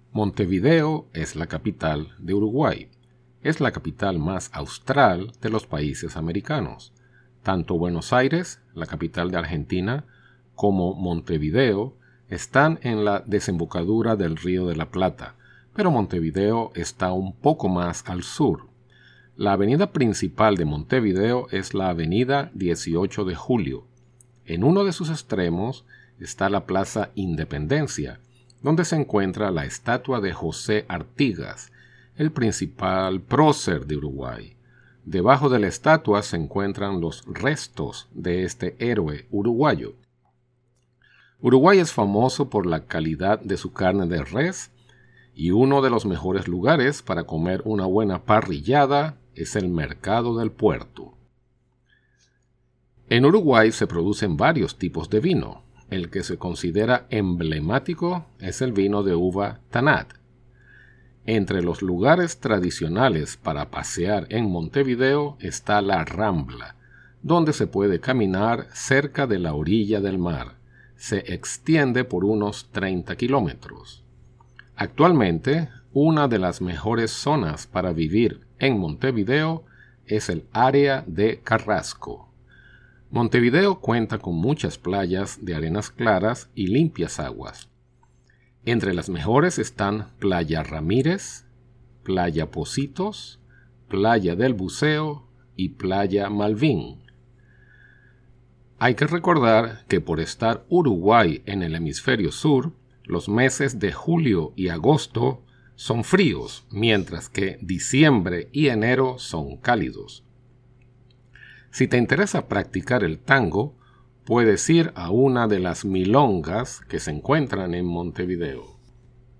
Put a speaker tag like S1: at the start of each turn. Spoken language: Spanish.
S1: Montevideo es la capital de Uruguay. Es la capital más austral de los países americanos. Tanto Buenos Aires, la capital de Argentina, como Montevideo están en la desembocadura del Río de la Plata, pero Montevideo está un poco más al sur. La avenida principal de Montevideo es la avenida 18 de Julio. En uno de sus extremos está la Plaza Independencia, donde se encuentra la estatua de José Artigas, el principal prócer de Uruguay. Debajo de la estatua se encuentran los restos de este héroe uruguayo. Uruguay es famoso por la calidad de su carne de res y uno de los mejores lugares para comer una buena parrillada es el Mercado del Puerto. En Uruguay se producen varios tipos de vino. El que se considera emblemático es el vino de uva Tanat. Entre los lugares tradicionales para pasear en Montevideo está la Rambla, donde se puede caminar cerca de la orilla del mar. Se extiende por unos 30 kilómetros. Actualmente, una de las mejores zonas para vivir en Montevideo es el área de Carrasco. Montevideo cuenta con muchas playas de arenas claras y limpias aguas. Entre las mejores están Playa Ramírez, Playa Pocitos, Playa del Buceo y Playa Malvín. Hay que recordar que por estar Uruguay en el hemisferio sur, los meses de julio y agosto son fríos, mientras que diciembre y enero son cálidos. Si te interesa practicar el tango, puedes ir a una de las milongas que se encuentran en Montevideo.